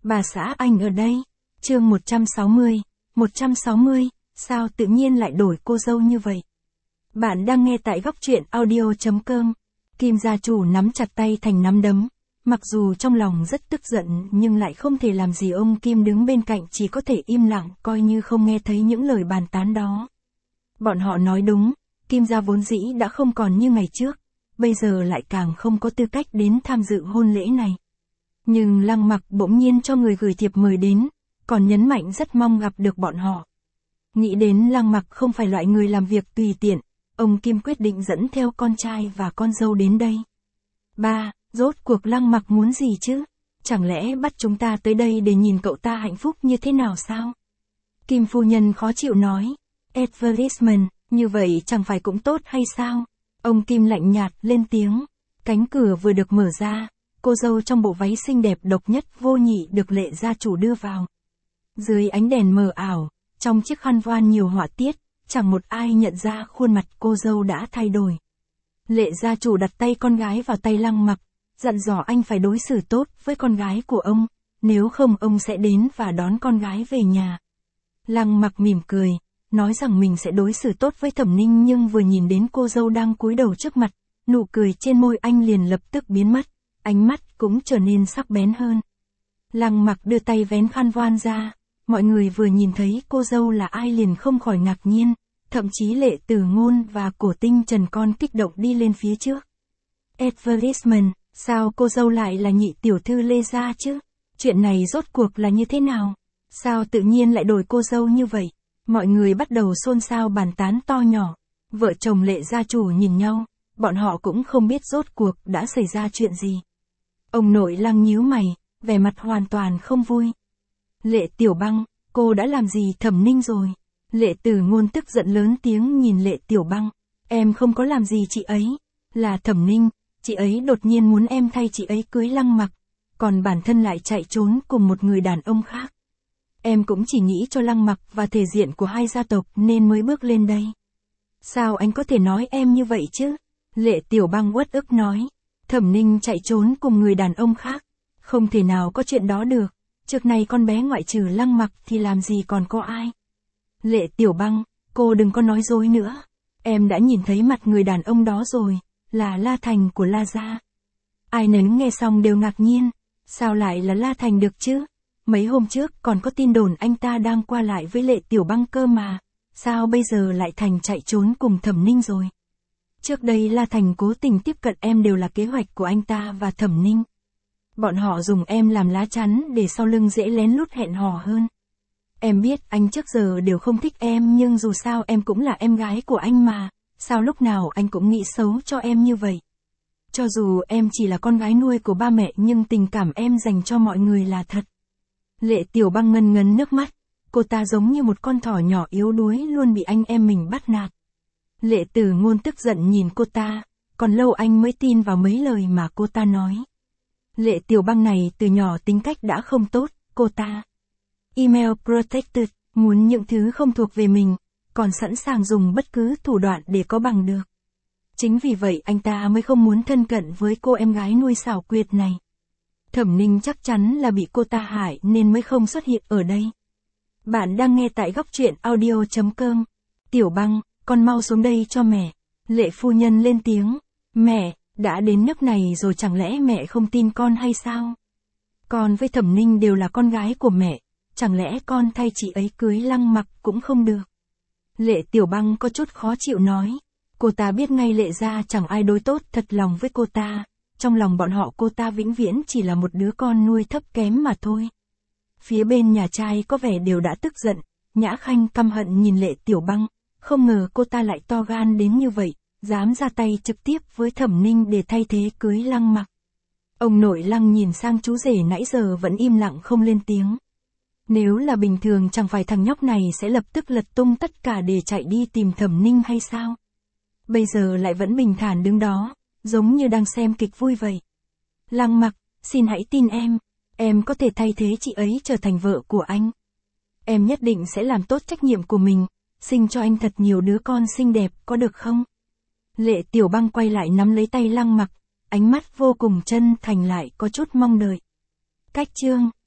Bà xã anh ở đây. Chương 160. 160, sao tự nhiên lại đổi cô dâu như vậy? Bạn đang nghe tại góc truyện audio.com. Kim gia chủ nắm chặt tay thành nắm đấm. Mặc dù trong lòng rất tức giận nhưng lại không thể làm gì, ông Kim đứng bên cạnh chỉ có thể im lặng coi như không nghe thấy những lời bàn tán đó. Bọn họ nói đúng, Kim gia vốn dĩ đã không còn như ngày trước, bây giờ lại càng không có tư cách đến tham dự hôn lễ này. Nhưng Lăng Mặc bỗng nhiên cho người gửi thiệp mời đến, còn nhấn mạnh rất mong gặp được bọn họ. Nghĩ đến Lăng Mặc không phải loại người làm việc tùy tiện, ông Kim quyết định dẫn theo con trai và con dâu đến đây. Ba, rốt cuộc Lăng Mặc muốn gì chứ? Chẳng lẽ bắt chúng ta tới đây để nhìn cậu ta hạnh phúc như thế nào sao? Kim phu nhân khó chịu nói. Advertisement, như vậy chẳng phải cũng tốt hay sao? Ông Kim lạnh nhạt lên tiếng. Cánh cửa vừa được mở ra, cô dâu trong bộ váy xinh đẹp độc nhất vô nhị được Lệ gia chủ đưa vào. Dưới ánh đèn mờ ảo, trong chiếc khăn voan nhiều họa tiết, chẳng một ai nhận ra khuôn mặt cô dâu đã thay đổi. Lệ gia chủ đặt tay con gái vào tay Lăng Mặc, dặn dò anh phải đối xử tốt với con gái của ông, nếu không ông sẽ đến và đón con gái về nhà. Lăng Mặc mỉm cười, nói rằng mình sẽ đối xử tốt với Thẩm Ninh, nhưng vừa nhìn đến cô dâu đang cúi đầu trước mặt, nụ cười trên môi anh liền lập tức biến mất, ánh mắt cũng trở nên sắc bén hơn. Lăng Mặc đưa tay vén khăn voan ra, mọi người vừa nhìn thấy cô dâu là ai liền không khỏi ngạc nhiên, thậm chí Lệ Tử Ngôn và Cổ Tinh Trần con kích động đi lên phía trước. Advertisement, sao cô dâu lại là nhị tiểu thư Lê gia chứ? Chuyện này rốt cuộc là như thế nào? Sao tự nhiên lại đổi cô dâu như vậy? Mọi người bắt đầu xôn xao bàn tán to nhỏ. Vợ chồng Lệ gia chủ nhìn nhau, bọn họ cũng không biết rốt cuộc đã xảy ra chuyện gì. Ông nội Lăng nhíu mày, vẻ mặt hoàn toàn không vui. Lệ Tiểu Băng, cô đã làm gì Thẩm Ninh rồi? Lệ Tử Ngôn tức giận lớn tiếng nhìn Lệ Tiểu Băng. Em không có làm gì chị ấy, là Thẩm Ninh, chị ấy đột nhiên muốn em thay chị ấy cưới Lăng Mặc, còn bản thân lại chạy trốn cùng một người đàn ông khác. Em cũng chỉ nghĩ cho Lăng Mặc và thể diện của hai gia tộc nên mới bước lên đây. Sao anh có thể nói em như vậy chứ? Lệ Tiểu Băng uất ức nói. Thẩm Ninh chạy trốn cùng người đàn ông khác. Không thể nào có chuyện đó được. Trước này con bé ngoại trừ Lăng Mặc thì làm gì còn có ai. Lệ Tiểu Băng, cô đừng có nói dối nữa. Em đã nhìn thấy mặt người đàn ông đó rồi, là La Thành của La gia. Ai nấy nghe xong đều ngạc nhiên. Sao lại là La Thành được chứ? Mấy hôm trước còn có tin đồn anh ta đang qua lại với Lệ Tiểu Băng cơ mà. Sao bây giờ lại thành chạy trốn cùng Thẩm Ninh rồi? Trước đây La Thành cố tình tiếp cận em đều là kế hoạch của anh ta và Thẩm Ninh. Bọn họ dùng em làm lá chắn để sau lưng dễ lén lút hẹn hò hơn. Em biết anh trước giờ đều không thích em, nhưng dù sao em cũng là em gái của anh mà. Sao lúc nào anh cũng nghĩ xấu cho em như vậy? Cho dù em chỉ là con gái nuôi của ba mẹ nhưng tình cảm em dành cho mọi người là thật. Lệ Tiểu Băng ngân ngấn nước mắt. Cô ta giống như một con thỏ nhỏ yếu đuối luôn bị anh em mình bắt nạt. Lệ Tử Ngôn tức giận nhìn cô ta, còn lâu anh mới tin vào mấy lời mà cô ta nói. Lệ Tiểu Băng này từ nhỏ tính cách đã không tốt, cô ta email protected, muốn những thứ không thuộc về mình, còn sẵn sàng dùng bất cứ thủ đoạn để có bằng được. Chính vì vậy anh ta mới không muốn thân cận với cô em gái nuôi xảo quyệt này. Thẩm Ninh chắc chắn là bị cô ta hại nên mới không xuất hiện ở đây. Bạn đang nghe tại góc truyện audio.com. Tiểu Băng, con mau xuống đây cho mẹ. Lệ phu nhân lên tiếng. Mẹ, đã đến nước này rồi chẳng lẽ mẹ không tin con hay sao? Con với Thẩm Ninh đều là con gái của mẹ, chẳng lẽ con thay chị ấy cưới Lăng Mặc cũng không được? Lệ Tiểu Băng có chút khó chịu nói. Cô ta biết ngay Lệ gia chẳng ai đối tốt thật lòng với cô ta. Trong lòng bọn họ cô ta vĩnh viễn chỉ là một đứa con nuôi thấp kém mà thôi. Phía bên nhà trai có vẻ đều đã tức giận, Nhã Khanh căm hận nhìn Lệ Tiểu Băng, không ngờ cô ta lại to gan đến như vậy, dám ra tay trực tiếp với Thẩm Ninh để thay thế cưới Lăng Mặc. Ông nội Lăng nhìn sang chú rể nãy giờ vẫn im lặng không lên tiếng. Nếu là bình thường chẳng phải thằng nhóc này sẽ lập tức lật tung tất cả để chạy đi tìm Thẩm Ninh hay sao? Bây giờ lại vẫn bình thản đứng đó, giống như đang xem kịch vui vậy. Lăng Mặc, xin hãy tin em có thể thay thế chị ấy trở thành vợ của anh. Em nhất định sẽ làm tốt trách nhiệm của mình, sinh cho anh thật nhiều đứa con xinh đẹp, có được không? Lệ Tiểu Băng quay lại nắm lấy tay Lăng Mặc, ánh mắt vô cùng chân thành lại có chút mong đợi. Cách chương